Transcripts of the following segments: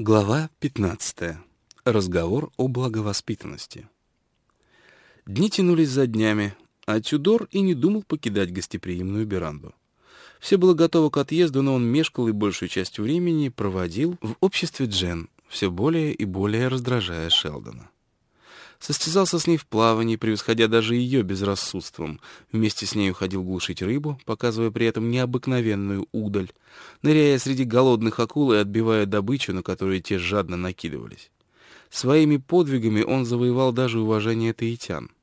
Глава 15. Разговор о благовоспитанности. Дни тянулись за днями, а Тюдор и не думал покидать гостеприимную веранду. Все было готово к отъезду, но он мешкал и большую часть времени проводил в обществе Джен, все более и более раздражая Шелдона. Состязался с ней в плавании, превосходя даже ее безрассудством. Вместе с ней уходил глушить рыбу, показывая при этом необыкновенную удаль, ныряя среди голодных акул и отбивая добычу, на которую те жадно накидывались. Своими подвигами он завоевал даже уважение таитян.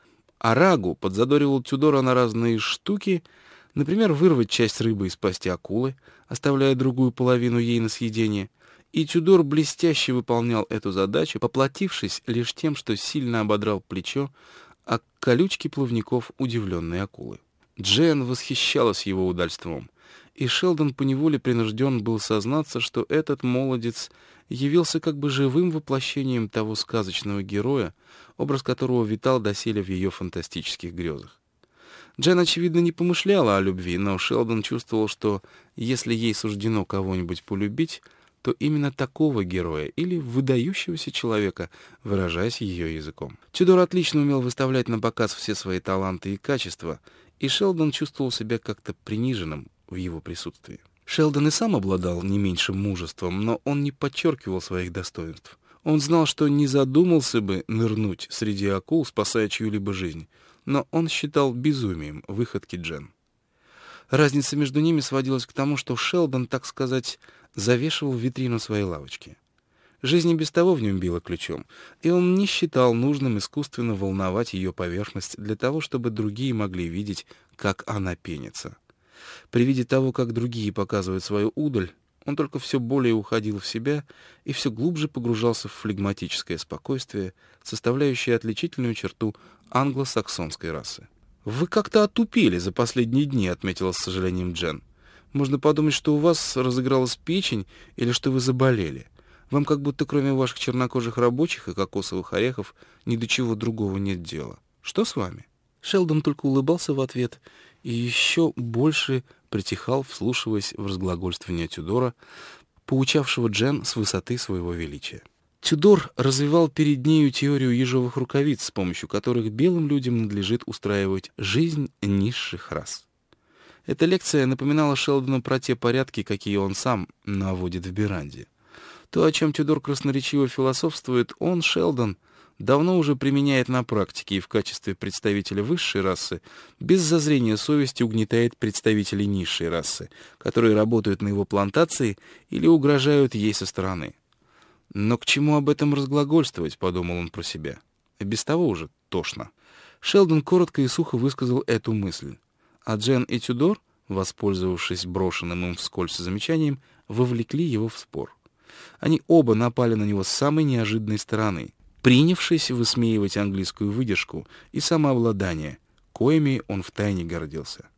Арагу подзадоривал Тюдора на разные штуки, например, вырвать часть рыбы из пасти акулы, оставляя другую половину ей на съедение, и Тюдор блестяще выполнял эту задачу, поплатившись лишь тем, что сильно ободрал плечо о колючке плавников удивленной акулы. Джен восхищалась его удальством, и Шелдон поневоле принужден был сознаться, что этот молодец явился как бы живым воплощением того сказочного героя, образ которого витал доселе в ее фантастических грезах. Джен, очевидно, не помышляла о любви, но Шелдон чувствовал, что если ей суждено кого-нибудь полюбить, то именно такого героя или выдающегося человека, выражаясь ее языком. Тюдор отлично умел выставлять на показ все свои таланты и качества, и Шелдон чувствовал себя как-то приниженным в его присутствии. Шелдон и сам обладал не меньшим мужеством, но он не подчеркивал своих достоинств. Он знал, что не задумался бы нырнуть среди акул, спасая чью-либо жизнь, но он считал безумием выходки Джен. Разница между ними сводилась к тому, что Шелдон, так сказать, завешивал витрину своей лавочки. Жизнь и без того в нем била ключом, и он не считал нужным искусственно волновать ее поверхность для того, чтобы другие могли видеть, как она пенится. При виде того, как другие показывают свою удаль, он только все более уходил в себя и все глубже погружался в флегматическое спокойствие, составляющее отличительную черту англосаксонской расы. «Вы как-то отупели за последние дни», — отметила с сожалением Джен. «Можно подумать, что у вас разыгралась печень или что вы заболели. Вам как будто кроме ваших чернокожих рабочих и кокосовых орехов ни до чего другого нет дела. Что с вами?» Шелдон только улыбался в ответ и еще больше притихал, вслушиваясь в разглагольствование Тюдора, поучавшего Джен с высоты своего величия. Тюдор развивал перед нею теорию ежовых рукавиц, с помощью которых белым людям надлежит устраивать жизнь низших рас. Эта лекция напоминала Шелдону про те порядки, какие он сам наводит в веранде. То, о чем Тюдор красноречиво философствует, он, Шелдон, давно уже применяет на практике и в качестве представителя высшей расы без зазрения совести угнетает представителей низшей расы, которые работают на его плантации или угрожают ей со стороны. «Но к чему об этом разглагольствовать?» — подумал он про себя. И без того уже тошно. Шелдон коротко и сухо высказал эту мысль. А Джен и Тюдор, воспользовавшись брошенным им вскользь замечанием, вовлекли его в спор. Они оба напали на него с самой неожиданной стороны, принявшись высмеивать английскую выдержку и самообладание, коими он втайне гордился.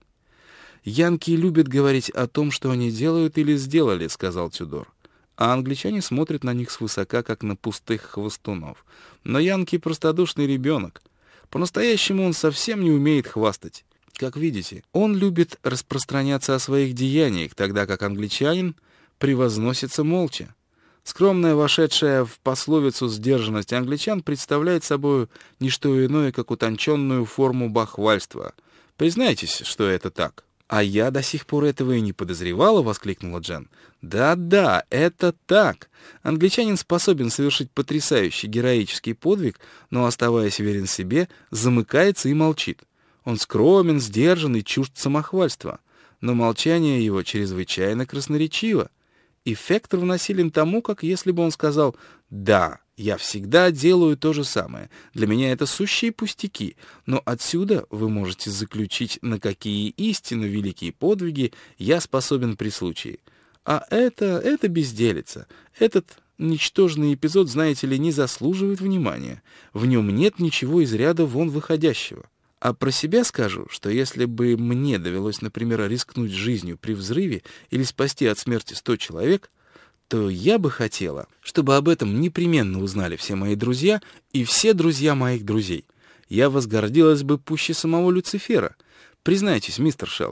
«Янки любят говорить о том, что они делают или сделали», — сказал Тюдор. «А англичане смотрят на них свысока, как на пустых хвостунов. Но Янки — простодушный ребенок. По-настоящему он совсем не умеет хвастать. Как видите, он любит распространяться о своих деяниях, тогда как англичанин превозносится молча. Скромная, вошедшая в пословицу сдержанность англичан представляет собой не что иное, как утонченную форму бахвальства. Признайтесь, что это так». «А я до сих пор этого и не подозревала», — воскликнула Джен. «Да-да, это так. Англичанин способен совершить потрясающий героический подвиг, но, оставаясь верен себе, замыкается и молчит. Он скромен, сдержан и чужд самохвальства. Но молчание его чрезвычайно красноречиво. Эффект равносилен тому, как если бы он сказал: «Да, я всегда делаю то же самое. Для меня это сущие пустяки, но отсюда вы можете заключить, на какие истинно великие подвиги я способен при случае. А это безделица. Этот ничтожный эпизод, знаете ли, не заслуживает внимания. В нем нет ничего из ряда вон выходящего. А про себя скажу, что если бы мне довелось, например, рискнуть жизнью при взрыве или спасти от смерти 100 человек, то я бы хотела, чтобы об этом непременно узнали все мои друзья и все друзья моих друзей. Я возгордилась бы пуще самого Люцифера. Признайтесь, мистер Шелдон,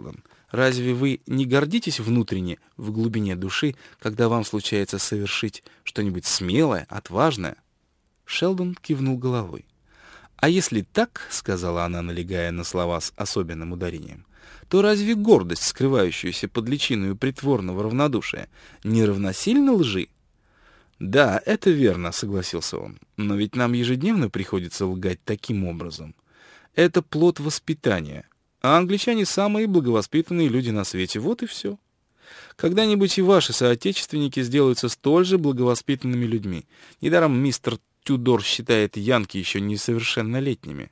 Разве вы не гордитесь внутренне, в глубине души, когда вам случается совершить что-нибудь смелое, отважное?» Шелдон кивнул головой. «А если так, — сказала она, налегая на слова с особенным ударением, — то разве гордость, скрывающаяся под личиною притворного равнодушия, не равносильна лжи?» «Да, это верно, — согласился он, — но ведь нам ежедневно приходится лгать таким образом. Это плод воспитания, а англичане — самые благовоспитанные люди на свете, вот и все. Когда-нибудь и ваши соотечественники сделаются столь же благовоспитанными людьми. Недаром мистер Тюдор считает янки еще несовершеннолетними».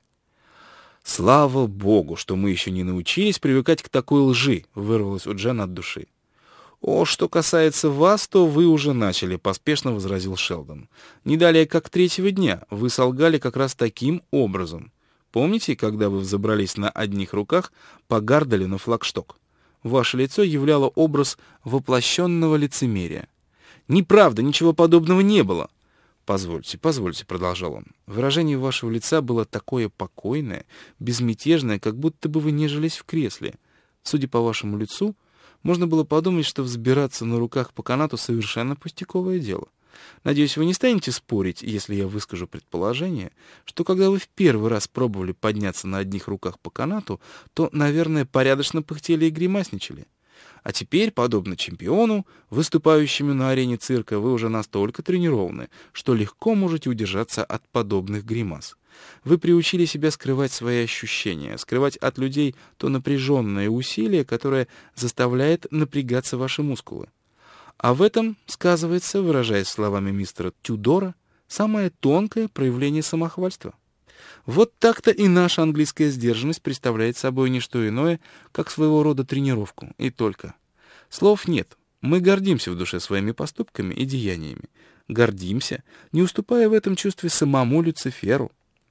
«Слава богу, что мы еще не научились привыкать к такой лжи», — вырвалось у Джен от души. «О, что касается вас, то вы уже начали», — поспешно возразил Шелдон. «Не далее, как третьего дня, вы солгали как раз таким образом. Помните, когда вы взобрались на одних руках по Гарделю на флагшток? Ваше лицо являло образ воплощенного лицемерия». «Неправда, ничего подобного не было». «Позвольте, позвольте», — продолжал он. «Выражение вашего лица было такое покойное, безмятежное, как будто бы вы нежились в кресле. Судя по вашему лицу, можно было подумать, что взбираться на руках по канату совершенно пустяковое дело. Надеюсь, вы не станете спорить, если я выскажу предположение, что когда вы в первый раз пробовали подняться на одних руках по канату, то, наверное, порядочно пыхтели и гримасничали. А теперь, подобно чемпиону, выступающему на арене цирка, вы уже настолько тренированы, что легко можете удержаться от подобных гримас. Вы приучили себя скрывать свои ощущения, скрывать от людей то напряженное усилие, которое заставляет напрягаться ваши мускулы. А в этом сказывается, выражаясь словами мистера Тюдора, самое тонкое проявление самохвальства. Вот так-то и наша английская сдержанность представляет собой не что иное, как своего рода тренировку, и только. Слов нет, мы гордимся в душе своими поступками и деяниями. Гордимся, не уступая в этом чувстве самому Люциферу.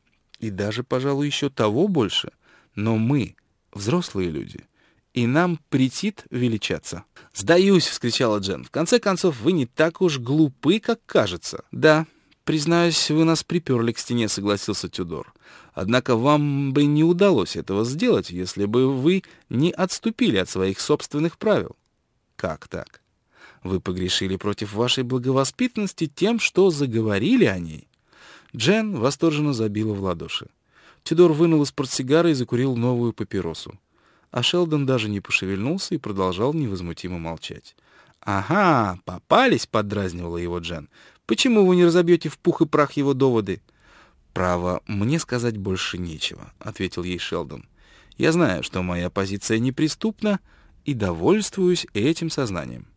И даже, пожалуй, еще того больше. Но мы взрослые люди, и нам претит величаться. «Сдаюсь!» — вскричала Джен. «В конце концов, вы не так уж глупы, как кажется». «Да, признаюсь, вы нас приперли к стене», — согласился Тюдор. «Однако вам бы не удалось этого сделать, если бы вы не отступили от своих собственных правил». «Как так? Вы погрешили против вашей благовоспитанности тем, что заговорили о ней». Джен восторженно забила в ладоши. Тюдор вынул из портсигара и закурил новую папиросу. А Шелдон даже не пошевельнулся и продолжал невозмутимо молчать. «Ага, попались!» — поддразнивала его Джен. «Почему вы не разобьете в пух и прах его доводы?» «Право, мне сказать больше нечего», — ответил ей Шелдон. «Я знаю, что моя позиция неприступна, и довольствуюсь этим сознанием».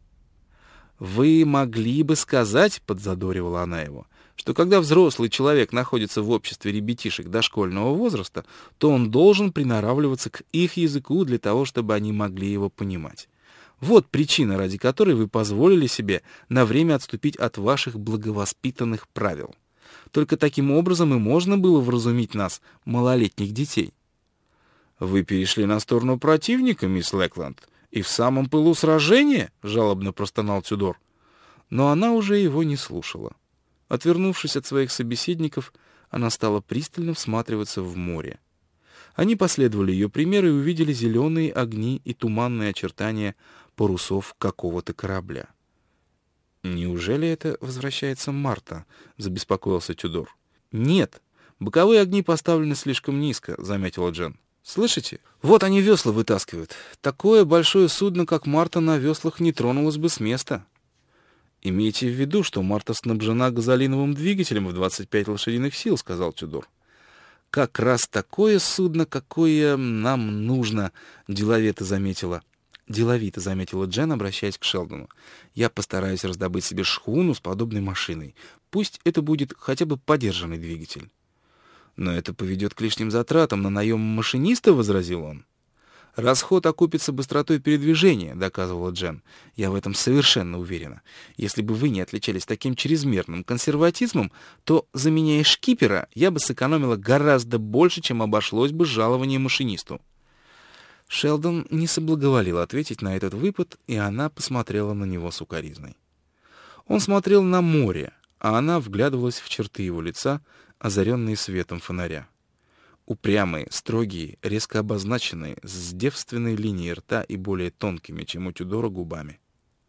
«Вы могли бы сказать, — подзадоривала она его, — что когда взрослый человек находится в обществе ребятишек дошкольного возраста, то он должен приноравливаться к их языку для того, чтобы они могли его понимать. Вот причина, ради которой вы позволили себе на время отступить от ваших благовоспитанных правил. Только таким образом и можно было вразумить нас, малолетних детей». «Вы перешли на сторону противника, мисс Лэкленд, и в самом пылу сражения?» — жалобно простонал Тюдор. Но она уже его не слушала. Отвернувшись от своих собеседников, она стала пристально всматриваться в море. Они последовали ее примеру и увидели зеленые огни и туманные очертания парусов какого-то корабля. «Неужели это возвращается Марта?» — забеспокоился Тюдор. «Нет, боковые огни поставлены слишком низко», — заметила Джен. «Слышите? Вот они весла вытаскивают. Такое большое судно, как Марта, на веслах не тронулось бы с места». «Имейте в виду, что Марта снабжена газолиновым двигателем в 25 лошадиных сил», — сказал Тюдор. «Как раз такое судно, какое нам нужно», — деловито заметила Джен, обращаясь к Шелдону. «Я постараюсь раздобыть себе шхуну с подобной машиной. Пусть это будет хотя бы подержанный двигатель». «Но это поведет к лишним затратам на наем машиниста», — возразил он. «Расход окупится быстротой передвижения», — доказывала Джен. «Я в этом совершенно уверена. Если бы вы не отличались таким чрезмерным консерватизмом, то, заменяя шкипера, я бы сэкономила гораздо больше, чем обошлось бы жалование машинисту». Шелдон не соблаговолил ответить на этот выпад, и она посмотрела на него с укоризной. Он смотрел на море, а она вглядывалась в черты его лица, озаренные светом фонаря. Упрямые, строгие, резко обозначенные, с девственной линией рта и более тонкими, чем у Тюдора, губами.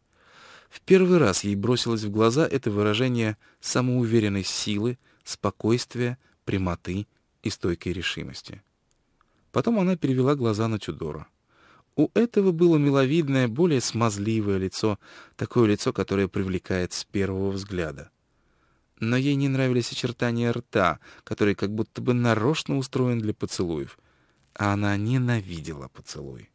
В первый раз ей бросилось в глаза это выражение самоуверенной силы, спокойствия, прямоты и стойкой решимости. Потом она перевела глаза на Тюдора. У этого было миловидное, более смазливое лицо, такое лицо, которое привлекает с первого взгляда. Но ей не нравились очертания рта, который как будто бы нарочно устроен для поцелуев, а она ненавидела поцелуй.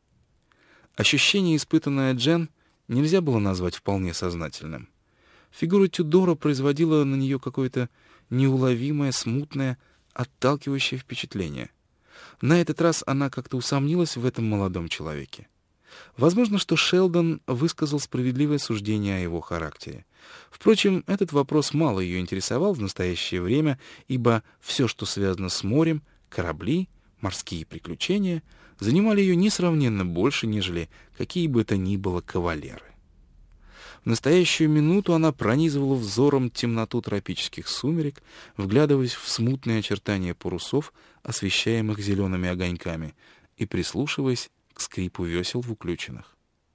Ощущение, испытанное Джен, нельзя было назвать вполне сознательным. Фигура Тюдора производила на нее какое-то неуловимое, смутное, отталкивающее впечатление. На этот раз она как-то усомнилась в этом молодом человеке. Возможно, что Шелдон высказал справедливое суждение о его характере. Впрочем, этот вопрос мало ее интересовал в настоящее время, ибо все, что связано с морем, корабли, морские приключения, занимали ее несравненно больше, нежели какие бы то ни было кавалеры. В настоящую минуту она пронизывала взором темноту тропических сумерек, вглядываясь в смутные очертания парусов, освещаемых зелеными огоньками, и прислушиваясь к скрипу весел в уключенных.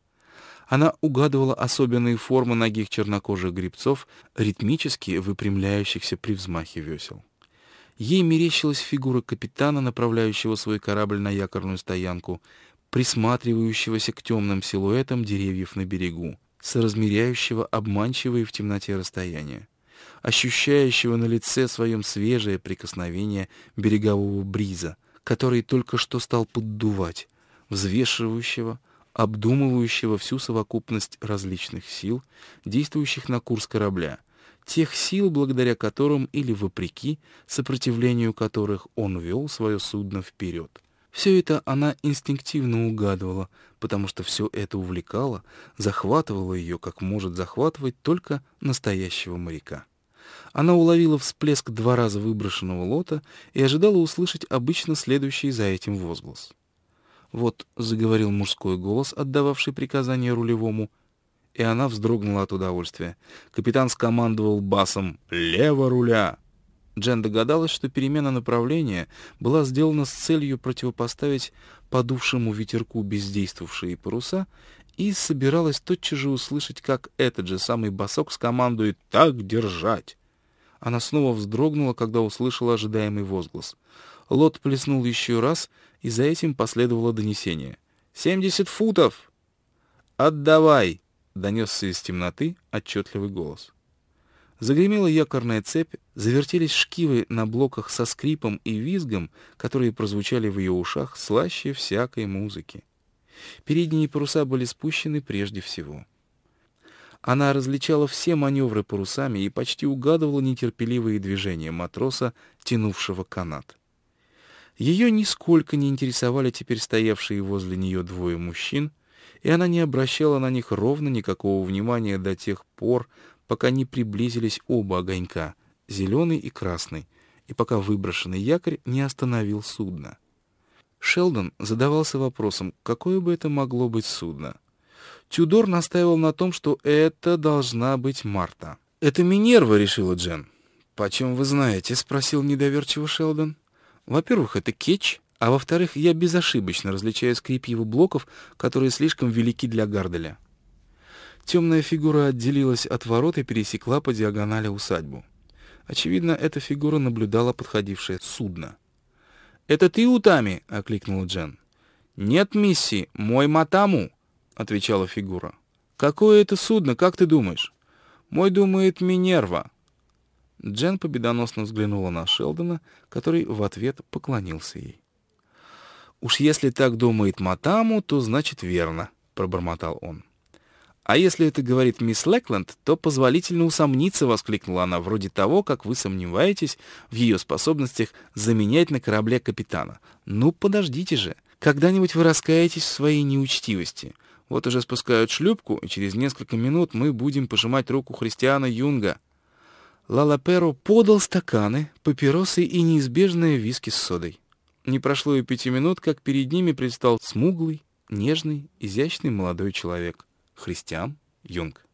Она угадывала особенные формы ногих чернокожих гребцов, ритмически выпрямляющихся при взмахе весел. Ей мерещилась фигура капитана, направляющего свой корабль на якорную стоянку, присматривающегося к темным силуэтам деревьев на берегу, соразмеряющего обманчивые в темноте расстояния, ощущающего на лице своем свежее прикосновение берегового бриза, который только что стал поддувать, взвешивающего, обдумывающего всю совокупность различных сил, действующих на курс корабля, тех сил, благодаря которым или вопреки сопротивлению которых он вел свое судно вперед. Все это она инстинктивно угадывала, потому что все это увлекало, захватывало ее, как может захватывать только настоящего моряка. Она уловила всплеск 2 раза выброшенного лота и ожидала услышать обычно следующий за этим возглас. Вот заговорил мужской голос, отдававший приказание рулевому, и она вздрогнула от удовольствия. Капитан скомандовал басом «Лево руля!». Джен догадалась, что перемена направления была сделана с целью противопоставить подувшему ветерку бездействовавшие паруса, и собиралась тотчас же услышать, как этот же самый босок скомандует «Так держать!». Она снова вздрогнула, когда услышала ожидаемый возглас. Лот плеснул еще раз, и за этим последовало донесение. 70 футов! Отдавай!» — донесся из темноты отчетливый голос. Загремела якорная цепь, завертелись шкивы на блоках со скрипом и визгом, которые прозвучали в ее ушах слаще всякой музыки. Передние паруса были спущены прежде всего. Она различала все маневры парусами и почти угадывала нетерпеливые движения матроса, тянувшего канат. Ее нисколько не интересовали теперь стоявшие возле нее 2 мужчин, и она не обращала на них ровно никакого внимания до тех пор, пока не приблизились оба огонька, зеленый и красный, и пока выброшенный якорь не остановил судно. Шелдон задавался вопросом, какое бы это могло быть судно. Тюдор настаивал на том, что это должна быть Марта. «Это Минерва», — решила Джен. «Почем вы знаете?» — спросил недоверчиво Шелдон. «Во-первых, это кетч, а во-вторых, я безошибочно различаю скрип его блоков, которые слишком велики для гарделя». Темная фигура отделилась от ворот и пересекла по диагонали усадьбу. Очевидно, эта фигура наблюдала подходившее судно. «Это ты, Утами?» — окликнула Джен. «Нет, мисси, мой Матаму», — отвечала фигура. «Какое это судно, как ты думаешь?» «Мой думает Минерва». Джен победоносно взглянула на Шелдона, который в ответ поклонился ей. «Уж если так думает Матаму, то значит верно», — пробормотал он. «А если это говорит мисс Лэкленд, то позволительно усомниться», — воскликнула она, «вроде того, как вы сомневаетесь в ее способностях заменять на корабле капитана. Ну, подождите же, когда-нибудь вы раскаетесь в своей неучтивости. Вот уже спускают шлюпку, и через несколько минут мы будем пожимать руку Христиана Юнга». Лалаперо подал стаканы, папиросы и неизбежное виски с содой. Не прошло и 5 минут, как перед ними предстал смуглый, нежный, изящный молодой человек. Христиан Юнг.